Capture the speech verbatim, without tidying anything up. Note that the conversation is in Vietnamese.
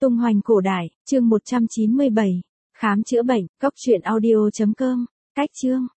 Tung hoành cổ đại, chương một trăm chín mươi bảy. Khám chữa bệnh, cốc truyện audio chấm com. Cách chương.